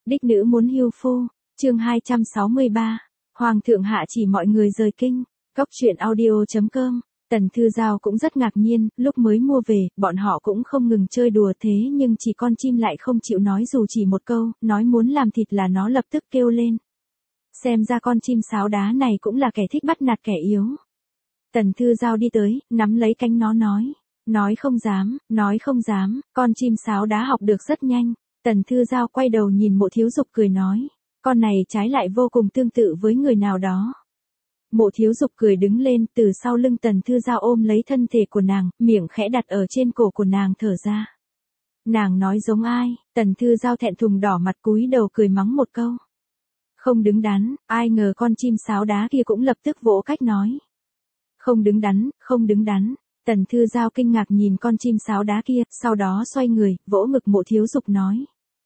Đích nữ muốn hưu phu, chương 263, Hoàng thượng hạ chỉ mọi người rời kinh, Cốc truyện audio.com. Tần Thư Giao cũng rất ngạc nhiên, lúc mới mua về, bọn họ cũng không ngừng chơi đùa thế nhưng chỉ con chim lại không chịu nói dù chỉ một câu, nói muốn làm thịt là nó lập tức kêu lên. Xem ra con chim sáo đá này cũng là kẻ thích bắt nạt kẻ yếu. Tần Thư Giao đi tới, nắm lấy cánh nó nói không dám, con chim sáo đá học được rất nhanh. Tần Thư Giao quay đầu nhìn Mộ Thiếu Dục cười nói, con này trái lại vô cùng tương tự với người nào đó. Mộ Thiếu Dục cười đứng lên từ sau lưng Tần Thư Giao ôm lấy thân thể của nàng, miệng khẽ đặt ở trên cổ của nàng thở ra. Nàng nói giống ai? Tần Thư Giao thẹn thùng đỏ mặt cúi đầu cười mắng một câu. Không đứng đắn, ai ngờ con chim sáo đá kia cũng lập tức vỗ cách nói. Không đứng đắn. Tần Thư Giao kinh ngạc nhìn con chim sáo đá kia, sau đó xoay người, vỗ ngực Mộ Thiếu Dục nói.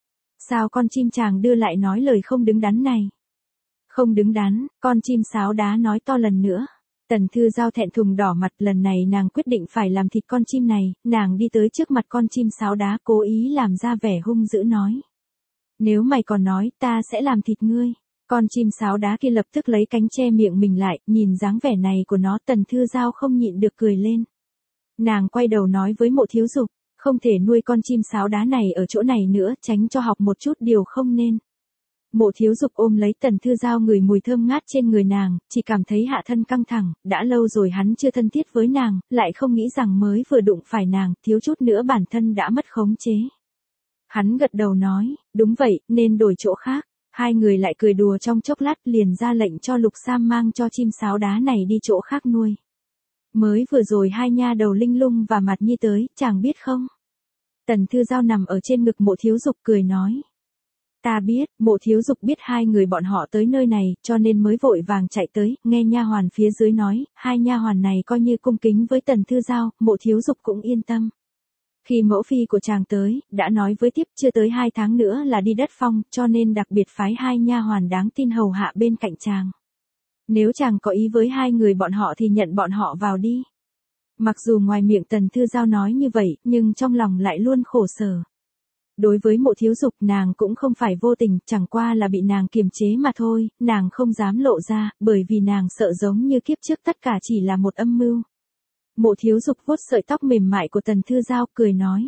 Sao con chim chàng đưa lại nói lời không đứng đắn này? Không đứng đắn, con chim sáo đá nói to lần nữa. Tần Thư Giao thẹn thùng đỏ mặt, lần này nàng quyết định phải làm thịt con chim này, nàng đi tới trước mặt con chim sáo đá cố ý làm ra vẻ hung dữ nói. Nếu mày còn nói ta sẽ làm thịt ngươi. Con chim sáo đá kia lập tức lấy cánh che miệng mình lại, nhìn dáng vẻ này của nó Tần Thư Giao không nhịn được cười lên. Nàng quay đầu nói với Mộ Thiếu Dục, không thể nuôi con chim sáo đá này ở chỗ này nữa, tránh cho học một chút điều không nên. Mộ Thiếu Dục ôm lấy Tần Thư Giao ngửi mùi thơm ngát trên người nàng, chỉ cảm thấy hạ thân căng thẳng, đã lâu rồi hắn chưa thân thiết với nàng, lại không nghĩ rằng mới vừa đụng phải nàng, thiếu chút nữa bản thân đã mất khống chế. Hắn gật đầu nói, đúng vậy, nên đổi chỗ khác. Hai người lại cười đùa trong chốc lát liền ra lệnh cho Lục Sam mang cho chim sáo đá này đi chỗ khác nuôi. Mới vừa rồi hai nha đầu Linh Lung và Mạt Nhi tới, chàng biết không? Tần Thư Giao nằm ở trên ngực Mộ Thiếu Dục cười nói. Ta biết, Mộ Thiếu Dục biết hai người bọn họ tới nơi này, cho nên mới vội vàng chạy tới, nghe nha hoàn phía dưới nói, hai nha hoàn này coi như cung kính với Tần Thư Giao, Mộ Thiếu Dục cũng yên tâm. Khi mẫu phi của chàng tới, đã nói với tiếp chưa tới 2 tháng nữa là đi đất phong, cho nên đặc biệt phái hai nha hoàn đáng tin hầu hạ bên cạnh chàng. Nếu chàng có ý với hai người bọn họ thì nhận bọn họ vào đi. Mặc dù ngoài miệng Tần Thư Giao nói như vậy, nhưng trong lòng lại luôn khổ sở. Đối với Mộ Thiếu Dục nàng cũng không phải vô tình, chẳng qua là bị nàng kiềm chế mà thôi, nàng không dám lộ ra, bởi vì nàng sợ giống như kiếp trước tất cả chỉ là một âm mưu. Mộ Thiếu Dục vuốt sợi tóc mềm mại của Tần Thư Giao cười nói.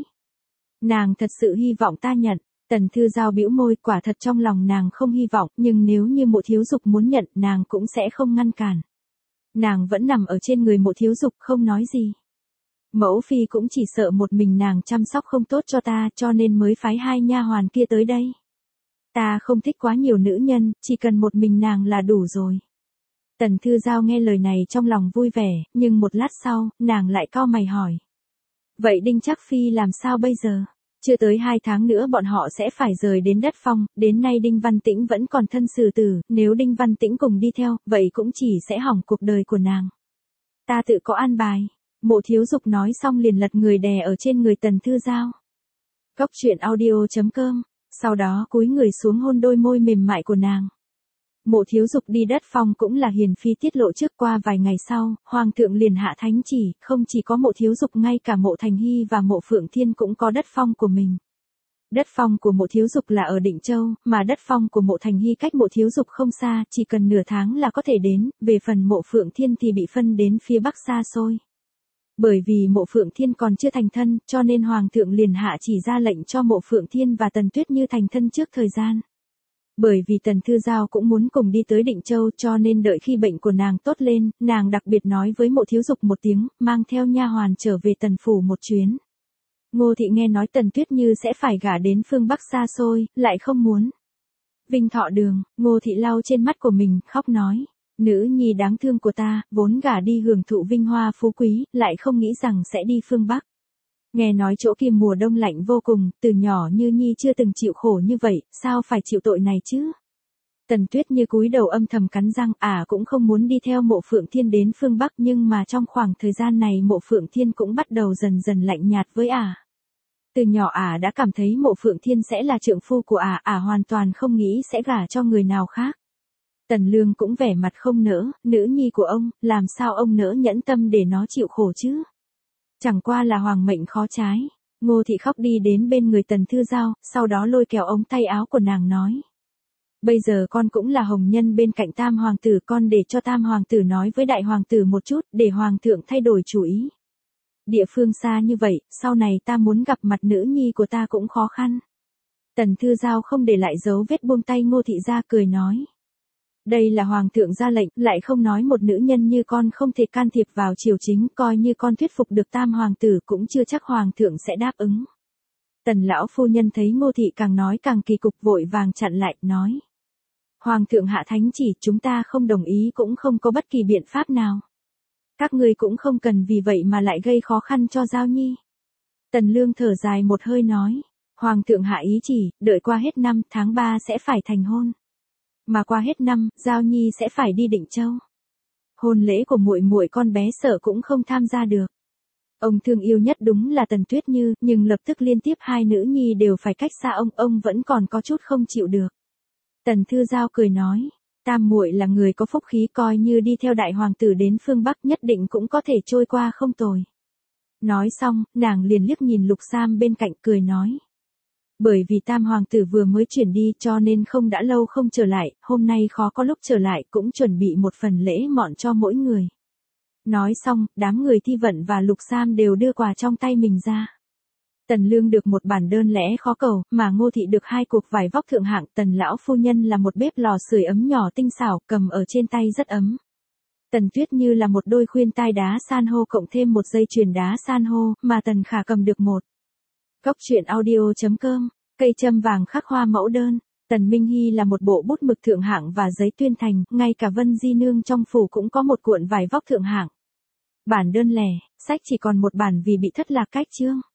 Nàng thật sự hy vọng ta nhận. Tần Thư Giao bĩu môi, quả thật trong lòng nàng không hy vọng, nhưng nếu như Mộ Thiếu Dục muốn nhận nàng cũng sẽ không ngăn cản. Nàng vẫn nằm ở trên người Mộ Thiếu Dục không nói gì. Mẫu phi cũng chỉ sợ một mình nàng chăm sóc không tốt cho ta cho nên mới phái hai nha hoàn kia tới đây. Ta không thích quá nhiều nữ nhân, chỉ cần một mình nàng là đủ rồi. Tần Thư Giao nghe lời này trong lòng vui vẻ, nhưng một lát sau, nàng lại cau mày hỏi. Vậy Đinh Trác Phi làm sao bây giờ? Chưa tới 2 tháng nữa bọn họ sẽ phải rời đến đất phong, đến nay Đinh Văn Tĩnh vẫn còn thân xử tử, nếu Đinh Văn Tĩnh cùng đi theo, vậy cũng chỉ sẽ hỏng cuộc đời của nàng. Ta tự có an bài. Mộ Thiếu Dục nói xong liền lật người đè ở trên người Tần Thư Giao. Cốc truyện audio.com, sau đó cúi người xuống hôn đôi môi mềm mại của nàng. Mộ Thiếu Dục đi đất phong cũng là hiền phi tiết lộ trước, qua vài ngày sau, Hoàng thượng liền hạ thánh chỉ, không chỉ có Mộ Thiếu Dục ngay cả Mộ Thành Hy và Mộ Phượng Thiên cũng có đất phong của mình. Đất phong của Mộ Thiếu Dục là ở Định Châu, mà đất phong của Mộ Thành Hy cách Mộ Thiếu Dục không xa, chỉ cần nửa tháng là có thể đến, về phần Mộ Phượng Thiên thì bị phân đến phía bắc xa xôi. Bởi vì Mộ Phượng Thiên còn chưa thành thân, cho nên Hoàng thượng liền hạ chỉ ra lệnh cho Mộ Phượng Thiên và Tần Tuyết Như thành thân trước thời gian. Bởi vì Tần Thư Giao cũng muốn cùng đi tới Định Châu cho nên đợi khi bệnh của nàng tốt lên, nàng đặc biệt nói với Mộ Thiếu Dục một tiếng, mang theo nha hoàn trở về Tần phủ một chuyến. Ngô thị nghe nói Tần Tuyết Như sẽ phải gả đến phương Bắc xa xôi, lại không muốn. Vinh Thọ Đường, Ngô thị lau trên mắt của mình, khóc nói. Nữ nhi đáng thương của ta, vốn gả đi hưởng thụ vinh hoa phú quý, lại không nghĩ rằng sẽ đi phương Bắc. Nghe nói chỗ kia mùa đông lạnh vô cùng, từ nhỏ Như Nhi chưa từng chịu khổ như vậy, sao phải chịu tội này chứ? Tần Tuyết Như cúi đầu âm thầm cắn răng, cũng không muốn đi theo Mộ Phượng Thiên đến phương Bắc, nhưng mà trong khoảng thời gian này Mộ Phượng Thiên cũng bắt đầu dần dần lạnh nhạt với Từ nhỏ đã cảm thấy Mộ Phượng Thiên sẽ là trượng phu của hoàn toàn không nghĩ sẽ gả cho người nào khác. Tần Lương cũng vẻ mặt không nỡ, nữ nhi của ông, làm sao ông nỡ nhẫn tâm để nó chịu khổ chứ? Chẳng qua là hoàng mệnh khó trái. Ngô thị khóc đi đến bên người Tần Thư Giao, sau đó lôi kéo ống tay áo của nàng nói. Bây giờ con cũng là hồng nhân bên cạnh tam hoàng tử, con để cho tam hoàng tử nói với đại hoàng tử một chút, để hoàng thượng thay đổi chủ ý. Địa phương xa như vậy, sau này ta muốn gặp mặt nữ nhi của ta cũng khó khăn. Tần Thư Giao không để lại dấu vết buông tay Ngô thị ra, cười nói. Đây là hoàng thượng ra lệnh, lại không nói một nữ nhân như con không thể can thiệp vào triều chính, coi như con thuyết phục được tam hoàng tử cũng chưa chắc hoàng thượng sẽ đáp ứng. Tần lão phu nhân thấy Ngô thị càng nói càng kỳ cục, vội vàng chặn lại, nói. Hoàng thượng hạ thánh chỉ, chúng ta không đồng ý cũng không có bất kỳ biện pháp nào. Các ngươi cũng không cần vì vậy mà lại gây khó khăn cho Giao Nhi. Tần Lương thở dài một hơi nói. Hoàng thượng hạ ý chỉ, đợi qua hết năm, tháng 3 sẽ phải thành hôn. Mà qua hết năm, Giao Nhi sẽ phải đi Định Châu. Hôn lễ của muội muội con bé sợ cũng không tham gia được. Ông thương yêu nhất đúng là Tần Tuyết Như, nhưng lập tức liên tiếp hai nữ nhi đều phải cách xa ông vẫn còn có chút không chịu được. Tần Thư Giao cười nói, tam muội là người có phúc khí, coi như đi theo đại hoàng tử đến phương Bắc nhất định cũng có thể trôi qua không tồi. Nói xong, nàng liền liếc nhìn Lục Sam bên cạnh, cười nói. Bởi vì tam hoàng tử vừa mới chuyển đi cho nên không đã lâu không trở lại, hôm nay khó có lúc trở lại, cũng chuẩn bị một phần lễ mọn cho mỗi người. Nói xong, đám người Thi Vận và Lục Sam đều đưa quà trong tay mình ra. Tần Lương được một bản đơn lẻ khó cầu, mà Ngô thị được 2 cuộc vải vóc thượng hạng. Tần lão phu nhân là một bếp lò sưởi ấm nhỏ tinh xảo, cầm ở trên tay rất ấm. Tần Tuyết Như là một đôi khuyên tai đá san hô cộng thêm một dây chuyền đá san hô, mà Tần Khả cầm được một. Góc truyện audio.com, cây châm vàng khắc hoa mẫu đơn. Tần Minh Hy là một bộ bút mực thượng hạng và giấy tuyên thành, ngay cả Vân Di Nương trong phủ cũng có một cuộn vải vóc thượng hạng. Bản đơn lẻ, sách chỉ còn một bản vì bị thất lạc cách chương.